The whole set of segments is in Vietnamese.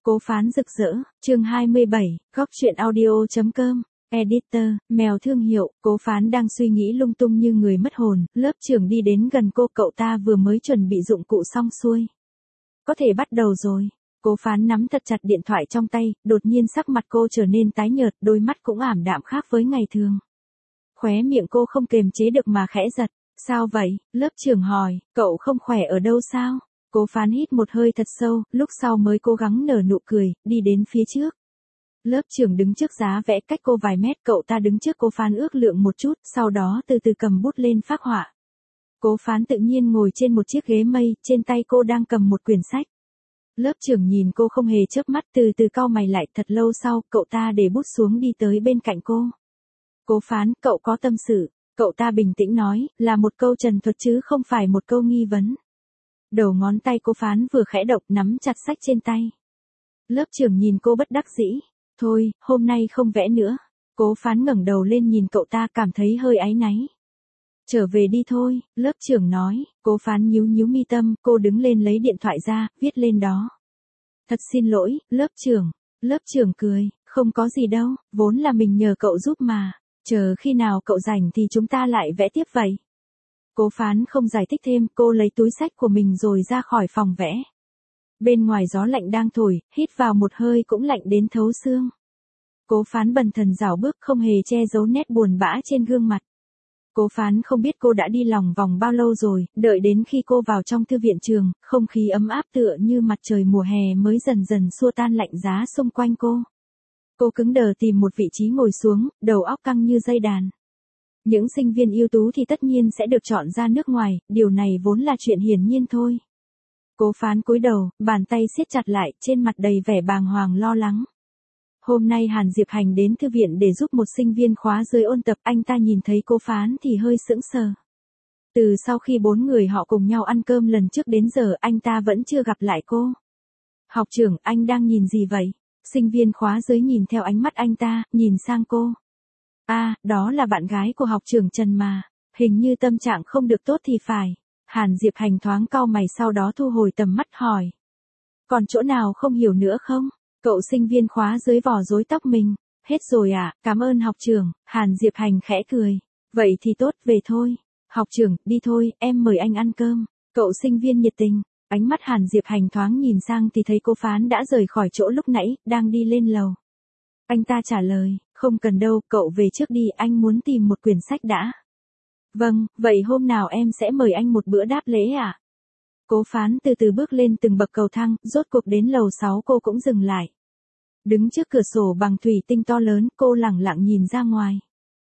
Cố Phán rực rỡ, chương 27, góc truyện audio.com, editor, mèo thương hiệu. Cố Phán đang suy nghĩ lung tung như người mất hồn, lớp trưởng đi đến gần cô, cậu ta vừa mới chuẩn bị dụng cụ xong xuôi. Có thể bắt đầu rồi. Cố Phán nắm thật chặt điện thoại trong tay, đột nhiên sắc mặt cô trở nên tái nhợt, đôi mắt cũng ảm đạm khác với ngày thường. Khóe miệng cô không kềm chế được mà khẽ giật. Sao vậy? Lớp trưởng hỏi, cậu không khỏe ở đâu sao? Cố Phán hít một hơi thật sâu, lúc sau mới cố gắng nở nụ cười, đi đến phía trước. Lớp trưởng đứng trước giá vẽ cách cô vài mét, cậu ta đứng trước Cố Phán ước lượng một chút, sau đó từ từ cầm bút lên phác họa. Cố Phán tự nhiên ngồi trên một chiếc ghế mây, trên tay cô đang cầm một quyển sách. Lớp trưởng nhìn cô không hề chớp mắt, từ từ cau mày lại, thật lâu sau, cậu ta để bút xuống đi tới bên cạnh cô. Cố Phán, cậu có tâm sự. Cậu ta bình tĩnh nói, là một câu trần thuật chứ không phải một câu nghi vấn. Đầu ngón tay Cố Phán vừa khẽ động, nắm chặt sách trên tay. Lớp trưởng nhìn cô bất đắc dĩ. Thôi, hôm nay không vẽ nữa. Cố Phán ngẩng đầu lên nhìn cậu ta, cảm thấy hơi áy náy. Trở về đi thôi, lớp trưởng nói. Cố Phán nhíu nhíu mi tâm, cô đứng lên lấy điện thoại ra, viết lên đó. Thật xin lỗi, lớp trưởng. Lớp trưởng cười, không có gì đâu, vốn là mình nhờ cậu giúp mà. Chờ khi nào cậu rảnh thì chúng ta lại vẽ tiếp vậy. Cố Phán không giải thích thêm, cô lấy túi sách của mình rồi ra khỏi phòng vẽ. Bên ngoài gió lạnh đang thổi, hít vào một hơi cũng lạnh đến thấu xương. Cố Phán bần thần rảo bước, không hề che giấu nét buồn bã trên gương mặt. Cố Phán không biết cô đã đi lòng vòng bao lâu rồi, đợi đến khi cô vào trong thư viện trường, không khí ấm áp tựa như mặt trời mùa hè mới dần dần xua tan lạnh giá xung quanh cô. Cô cứng đờ tìm một vị trí ngồi xuống, đầu óc căng như dây đàn. Những sinh viên ưu tú thì tất nhiên sẽ được chọn ra nước ngoài, điều này vốn là chuyện hiển nhiên thôi. Cố Phán cúi đầu, bàn tay siết chặt lại, trên mặt đầy vẻ bàng hoàng lo lắng. Hôm nay Hàn Diệp Hành đến thư viện để giúp một sinh viên khóa dưới ôn tập, anh ta nhìn thấy Cố Phán thì hơi sững sờ. Từ sau khi 4 người họ cùng nhau ăn cơm lần trước đến giờ, anh ta vẫn chưa gặp lại cô. Học trưởng, anh đang nhìn gì vậy? Sinh viên khóa dưới nhìn theo ánh mắt anh ta, nhìn sang cô. Đó là bạn gái của học trưởng Trần mà, hình như tâm trạng không được tốt thì phải. Hàn Diệp Hành thoáng cau mày, sau đó thu hồi tầm mắt hỏi. Còn chỗ nào không hiểu nữa không? Cậu sinh viên khóa dưới vò rối tóc mình. Hết rồi à, cảm ơn học trưởng. Hàn Diệp Hành khẽ cười. Vậy thì tốt, về thôi. Học trưởng, đi thôi, em mời anh ăn cơm. Cậu sinh viên nhiệt tình. Ánh mắt Hàn Diệp Hành thoáng nhìn sang thì thấy Cố Phán đã rời khỏi chỗ lúc nãy, đang đi lên lầu. Anh ta trả lời, không cần đâu, cậu về trước đi, anh muốn tìm một quyển sách đã. Vâng, vậy hôm nào em sẽ mời anh một bữa đáp lễ ạ. Cố Phán từ từ bước lên từng bậc cầu thang, rốt cuộc đến lầu 6 cô cũng dừng lại. Đứng trước cửa sổ bằng thủy tinh to lớn, cô lẳng lặng nhìn ra ngoài.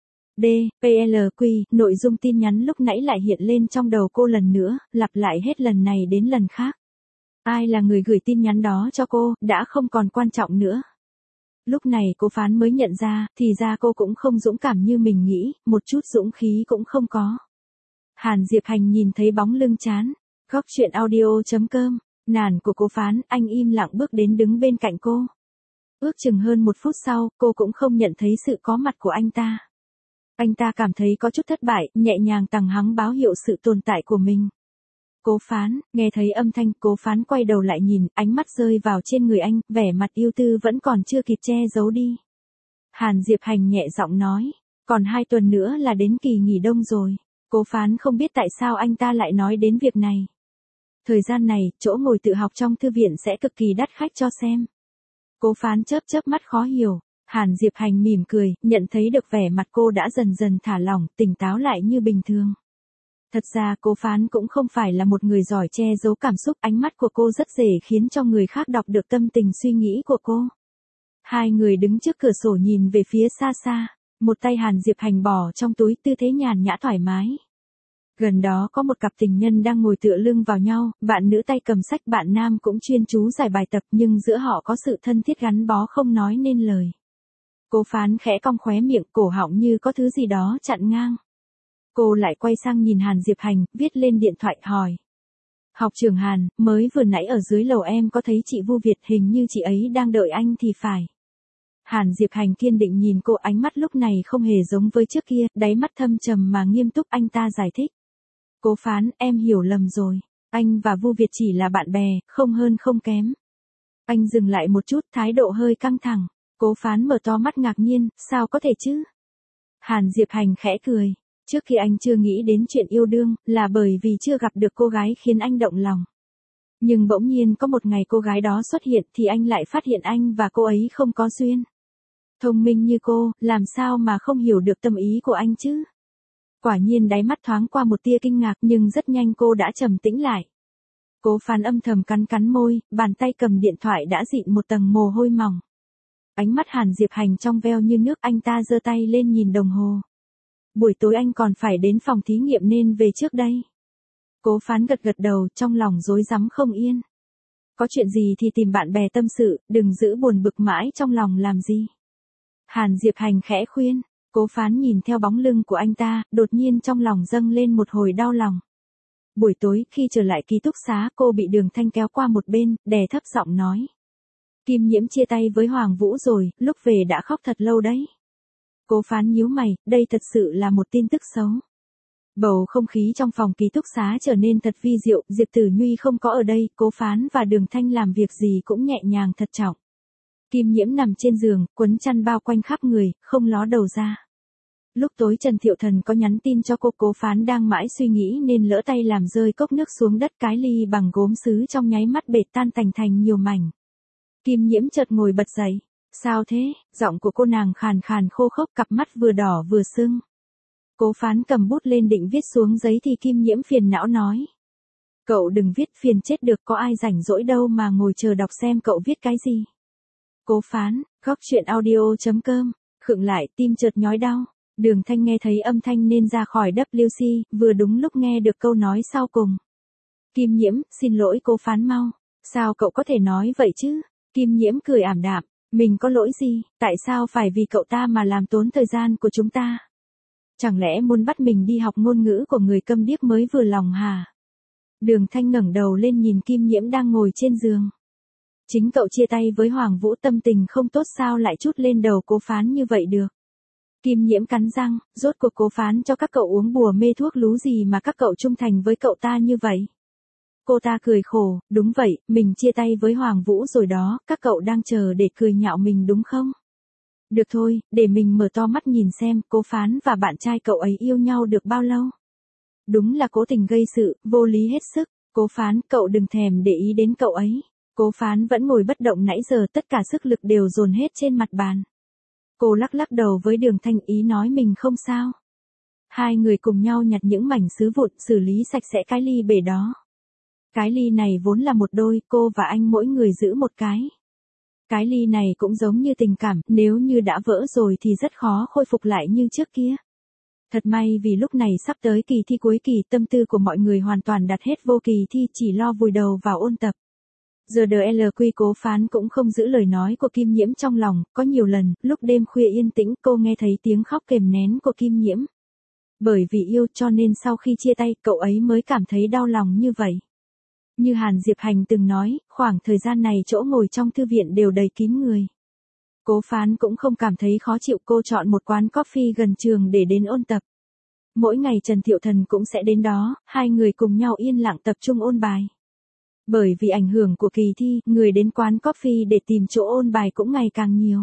DPLQ, nội dung tin nhắn lúc nãy lại hiện lên trong đầu cô lần nữa, lặp lại hết lần này đến lần khác. Ai là người gửi tin nhắn đó cho cô, đã không còn quan trọng nữa. Lúc này Cố Phán mới nhận ra, thì ra cô cũng không dũng cảm như mình nghĩ, một chút dũng khí cũng không có. Hàn Diệp Hành nhìn thấy bóng lưng chán. Góc truyện audio.com, nản của Cố Phán, anh im lặng bước đến đứng bên cạnh cô. Ước chừng hơn 1 phút sau, cô cũng không nhận thấy sự có mặt của anh ta. Anh ta cảm thấy có chút thất bại, nhẹ nhàng tằng hắng báo hiệu sự tồn tại của mình. Cố Phán, nghe thấy âm thanh, Cố Phán quay đầu lại nhìn, ánh mắt rơi vào trên người anh, vẻ mặt yêu tư vẫn còn chưa kịp che giấu đi. Hàn Diệp Hành nhẹ giọng nói, còn 2 tuần nữa là đến kỳ nghỉ đông rồi. Cố Phán không biết tại sao anh ta lại nói đến việc này. Thời gian này, chỗ ngồi tự học trong thư viện sẽ cực kỳ đắt khách cho xem. Cố Phán chớp mắt khó hiểu. Hàn Diệp Hành mỉm cười, nhận thấy được vẻ mặt cô đã dần dần thả lỏng, tỉnh táo lại như bình thường. Thật ra Cố Phán cũng không phải là một người giỏi che giấu cảm xúc, ánh mắt của cô rất dễ khiến cho người khác đọc được tâm tình suy nghĩ của cô. Hai người đứng trước cửa sổ nhìn về phía xa xa, một tay Hàn Diệp Hành bỏ trong túi, tư thế nhàn nhã thoải mái. Gần đó có một cặp tình nhân đang ngồi tựa lưng vào nhau, bạn nữ tay cầm sách, bạn nam cũng chuyên chú giải bài tập, nhưng giữa họ có sự thân thiết gắn bó không nói nên lời. Cố Phán khẽ cong khóe miệng, cổ họng như có thứ gì đó chặn ngang. Cô lại quay sang nhìn Hàn Diệp Hành, viết lên điện thoại hỏi. Học trưởng Hàn, mới vừa nãy ở dưới lầu em có thấy chị Vu Việt, hình như chị ấy đang đợi anh thì phải. Hàn Diệp Hành kiên định nhìn cô, ánh mắt lúc này không hề giống với trước kia, đáy mắt thâm trầm mà nghiêm túc, anh ta giải thích. Cố Phán, em hiểu lầm rồi, anh và Vu Việt chỉ là bạn bè, không hơn không kém. Anh dừng lại một chút, thái độ hơi căng thẳng. Cố Phán mở to mắt ngạc nhiên, sao có thể chứ? Hàn Diệp Hành khẽ cười. Trước khi anh chưa nghĩ đến chuyện yêu đương, là bởi vì chưa gặp được cô gái khiến anh động lòng. Nhưng bỗng nhiên có một ngày cô gái đó xuất hiện thì anh lại phát hiện anh và cô ấy không có duyên. Thông minh như cô, làm sao mà không hiểu được tâm ý của anh chứ? Quả nhiên đáy mắt thoáng qua một tia kinh ngạc nhưng rất nhanh cô đã trầm tĩnh lại. Cố Phán âm thầm cắn cắn môi, bàn tay cầm điện thoại đã dịn một tầng mồ hôi mỏng. Ánh mắt Hàn Diệp Hành trong veo như nước, anh ta giơ tay lên nhìn đồng hồ. Buổi tối anh còn phải đến phòng thí nghiệm nên về trước đây. Cố Phán gật gật đầu, trong lòng rối rắm không yên. Có chuyện gì thì tìm bạn bè tâm sự, đừng giữ buồn bực mãi trong lòng làm gì. Hàn Diệp Hành khẽ khuyên. Cố Phán nhìn theo bóng lưng của anh ta, đột nhiên trong lòng dâng lên một hồi đau lòng. Buổi tối, khi trở lại ký túc xá, cô bị Đường Thanh kéo qua một bên, đè thấp giọng nói. Kim Nhiễm chia tay với Hoàng Vũ rồi, lúc về đã khóc thật lâu đấy. Cố Phán nhíu mày, đây thật sự là một tin tức xấu. Bầu không khí trong phòng ký túc xá trở nên thật vi diệu, Diệp Tử Nhuy không có ở đây, Cố Phán và Đường Thanh làm việc gì cũng nhẹ nhàng thật trọng. Kim Nhiễm nằm trên giường, quấn chăn bao quanh khắp người, không ló đầu ra. Lúc tối Trần Thiệu Thần có nhắn tin cho cô, Cố Phán đang mãi suy nghĩ nên lỡ tay làm rơi cốc nước xuống đất, cái ly bằng gốm sứ trong nháy mắt bệt tan thành nhiều mảnh. Kim Nhiễm chợt ngồi bật dậy. Sao thế? Giọng của cô nàng khàn khàn khô khốc, cặp mắt vừa đỏ vừa sưng. Cố Phán cầm bút lên định viết xuống giấy thì Kim Nhiễm phiền não nói. Cậu đừng viết, phiền chết được, có ai rảnh rỗi đâu mà ngồi chờ đọc xem cậu viết cái gì. Cố Phán, góc chuyện audio.com, khựng lại, tim chợt nhói đau. Đường Thanh nghe thấy âm thanh nên ra khỏi WC, vừa đúng lúc nghe được câu nói sau cùng. Kim Nhiễm, xin lỗi Cố Phán mau. Sao cậu có thể nói vậy chứ? Kim Nhiễm cười ảm đạm. Mình có lỗi gì, tại sao phải vì cậu ta mà làm tốn thời gian của chúng ta? Chẳng lẽ muốn bắt mình đi học ngôn ngữ của người câm điếc mới vừa lòng hả? Đường Thanh ngẩng đầu lên nhìn Kim Nhiễm đang ngồi trên giường. Chính cậu chia tay với Hoàng Vũ, tâm tình không tốt sao lại trút lên đầu Cố Phán như vậy được? Kim Nhiễm cắn răng, rốt cuộc Cố Phán cho các cậu uống bùa mê thuốc lú gì mà các cậu trung thành với cậu ta như vậy? Cô ta cười khổ, đúng vậy, mình chia tay với Hoàng Vũ rồi đó, các cậu đang chờ để cười nhạo mình đúng không? Được thôi, để mình mở to mắt nhìn xem, Cố Phán và bạn trai cậu ấy yêu nhau được bao lâu? Đúng là cố tình gây sự, vô lý hết sức. Cố Phán, cậu đừng thèm để ý đến cậu ấy. Cố Phán vẫn ngồi bất động nãy giờ, tất cả sức lực đều dồn hết trên mặt bàn. Cô lắc lắc đầu với Đường Thanh, ý nói mình không sao. Hai người cùng nhau nhặt những mảnh sứ vụn, xử lý sạch sẽ cái ly bể đó. Cái ly này vốn là một đôi, cô và anh mỗi người giữ một cái. Cái ly này cũng giống như tình cảm, nếu như đã vỡ rồi thì rất khó khôi phục lại như trước kia. Thật may vì lúc này sắp tới kỳ thi cuối kỳ, tâm tư của mọi người hoàn toàn đặt hết vô kỳ thi, chỉ lo vùi đầu vào ôn tập. Giờ DLQ Cố Phán cũng không giữ lời nói của Kim Nhiễm trong lòng, có nhiều lần, lúc đêm khuya yên tĩnh cô nghe thấy tiếng khóc kềm nén của Kim Nhiễm. Bởi vì yêu cho nên sau khi chia tay, cậu ấy mới cảm thấy đau lòng như vậy. Như Hàn Diệp Hành từng nói, khoảng thời gian này chỗ ngồi trong thư viện đều đầy kín người. Cố Phán cũng không cảm thấy khó chịu, cô chọn một quán coffee gần trường để đến ôn tập. Mỗi ngày Trần Thiệu Thần cũng sẽ đến đó, hai người cùng nhau yên lặng tập trung ôn bài. Bởi vì ảnh hưởng của kỳ thi, người đến quán coffee để tìm chỗ ôn bài cũng ngày càng nhiều.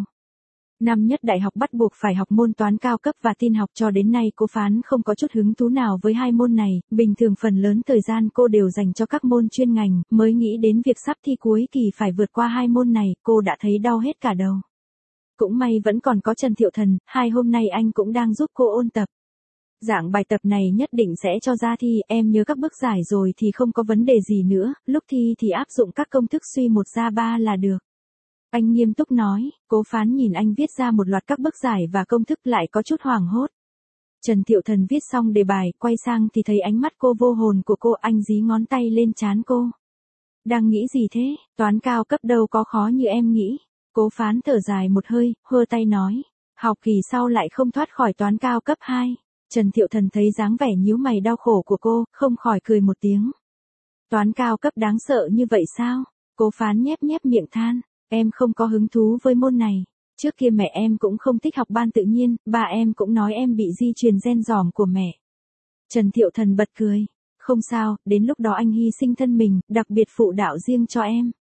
Năm nhất đại học bắt buộc phải học môn toán cao cấp và tin học, cho đến nay Cố Phán không có chút hứng thú nào với hai môn này, bình thường phần lớn thời gian cô đều dành cho các môn chuyên ngành, mới nghĩ đến việc sắp thi cuối kỳ phải vượt qua hai môn này, cô đã thấy đau hết cả đầu. Cũng may vẫn còn có Trần Thiệu Thần, hai hôm nay anh cũng đang giúp cô ôn tập. Dạng bài tập này nhất định sẽ cho ra thi, em nhớ các bước giải rồi thì không có vấn đề gì nữa, lúc thi thì áp dụng các công thức suy 1 ra 3 là được. Anh nghiêm túc nói. Cố Phán nhìn anh viết ra một loạt các bước giải và công thức lại có chút hoảng hốt. Trần Thiệu Thần viết xong đề bài, quay sang thì thấy ánh mắt cô vô hồn của cô, anh dí ngón tay lên trán cô. Đang nghĩ gì thế, toán cao cấp đâu có khó như em nghĩ. Cố Phán thở dài một hơi, hơ tay nói. Học kỳ sau lại không thoát khỏi toán cao cấp 2. Trần Thiệu Thần thấy dáng vẻ nhíu mày đau khổ của cô, không khỏi cười một tiếng. Toán cao cấp đáng sợ như vậy sao? Cố Phán nhép nhép miệng than. Em không có hứng thú với môn này. Trước kia mẹ em cũng không thích học ban tự nhiên, ba em cũng nói em bị di truyền gen dòm của mẹ. Trần Thiệu Thần bật cười. Không sao, đến lúc đó anh hy sinh thân mình, đặc biệt phụ đạo riêng cho em.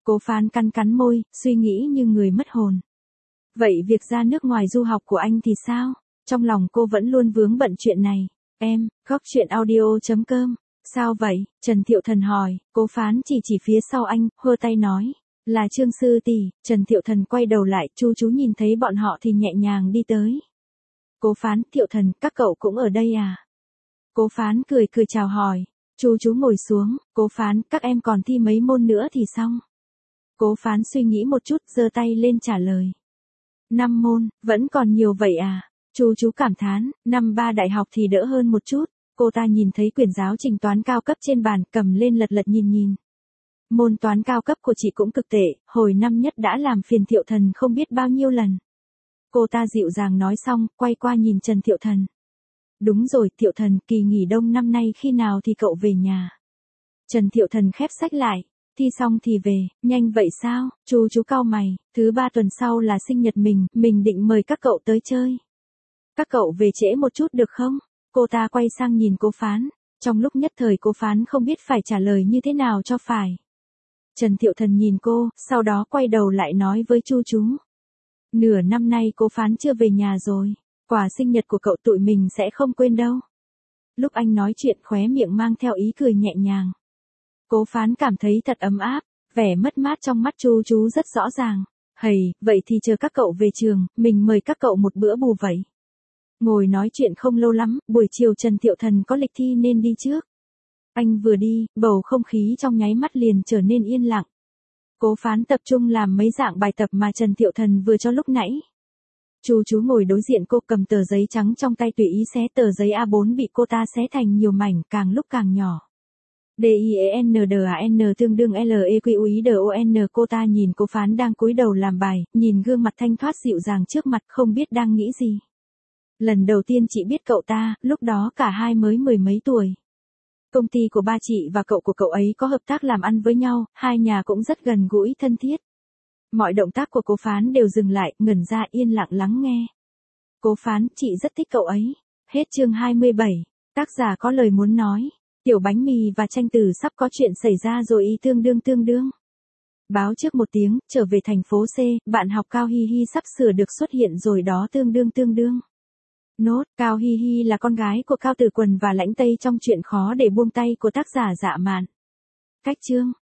Cố Phán cắn cắn môi, suy nghĩ như người mất hồn. Vậy việc ra nước ngoài du học của anh thì sao? Trong lòng cô vẫn luôn vướng bận chuyện này. Em, góc chuyện audio.com. Sao vậy? Trần Thiệu Thần hỏi. Cố Phán chỉ phía sau anh, hơ tay nói. Là Trương sư tỷ. Trần Thiệu Thần quay đầu lại, chú nhìn thấy bọn họ thì nhẹ nhàng đi tới. Cố Phán, Thiệu Thần, các cậu cũng ở đây à? Cố Phán cười chào hỏi. Chú ngồi xuống. Cố Phán, các em còn thi mấy môn nữa thì xong. Cố Phán suy nghĩ một chút, giơ tay lên trả lời. 5 môn, vẫn còn nhiều vậy à? Chú cảm thán, năm 3 đại học thì đỡ hơn một chút. Cô ta nhìn thấy quyển giáo trình toán cao cấp trên bàn, cầm lên lật nhìn. Môn toán cao cấp của chị cũng cực tệ, hồi năm nhất đã làm phiền Thiệu Thần không biết bao nhiêu lần. Cô ta dịu dàng nói xong, quay qua nhìn Trần Thiệu Thần. Đúng rồi, Thiệu Thần, kỳ nghỉ đông năm nay khi nào thì cậu về nhà? Trần Thiệu Thần khép sách lại. Thi xong thì về, nhanh vậy sao? Chú cau mày, thứ 3 tuần sau là sinh nhật mình định mời các cậu tới chơi. Các cậu về trễ một chút được không? Cô ta quay sang nhìn Cố Phán. Trong lúc nhất thời Cố Phán không biết phải trả lời như thế nào cho phải. Trần Thiệu Thần nhìn cô, sau đó quay đầu lại nói với chú. Nửa năm nay Cố Phán chưa về nhà rồi. Quà sinh nhật của cậu tụi mình sẽ không quên đâu. Lúc anh nói chuyện khóe miệng mang theo ý cười nhẹ nhàng. Cố Phán cảm thấy thật ấm áp, vẻ mất mát trong mắt chú rất rõ ràng. Hầy, vậy thì chờ các cậu về trường, mình mời các cậu một bữa bù vậy. Ngồi nói chuyện không lâu lắm, buổi chiều Trần Thiệu Thần có lịch thi nên đi trước. Anh vừa đi, bầu không khí trong nháy mắt liền trở nên yên lặng. Cố Phán tập trung làm mấy dạng bài tập mà Trần Thiệu Thần vừa cho lúc nãy. Chú ngồi đối diện cô cầm tờ giấy trắng trong tay tùy ý xé tờ giấy A4 bị cô ta xé thành nhiều mảnh càng lúc càng nhỏ. DIENDAN tương đương LEQUIDON. Cô ta nhìn Cố Phán đang cúi đầu làm bài, nhìn gương mặt thanh thoát dịu dàng trước mặt không biết đang nghĩ gì. Lần đầu tiên chị biết cậu ta, lúc đó cả hai mới 10 mấy tuổi. Công ty của ba chị và cậu của cậu ấy có hợp tác làm ăn với nhau, hai nhà cũng rất gần gũi thân thiết. Mọi động tác của Cố Phán đều dừng lại, ngẩn ra yên lặng lắng nghe. Cố Phán, chị rất thích cậu ấy. Hết chương 27. Tác giả có lời muốn nói. Tiểu bánh mì và tranh tử sắp có chuyện xảy ra rồi y tương đương. Báo trước một tiếng, trở về thành phố C, bạn học Cao Hi Hi sắp sửa được xuất hiện rồi đó tương đương. Nốt, Cao Hi Hi là con gái của Cao Tử Quần và Lãnh Tây trong chuyện khó để buông tay của tác giả Dạ Mạn. Cách chương.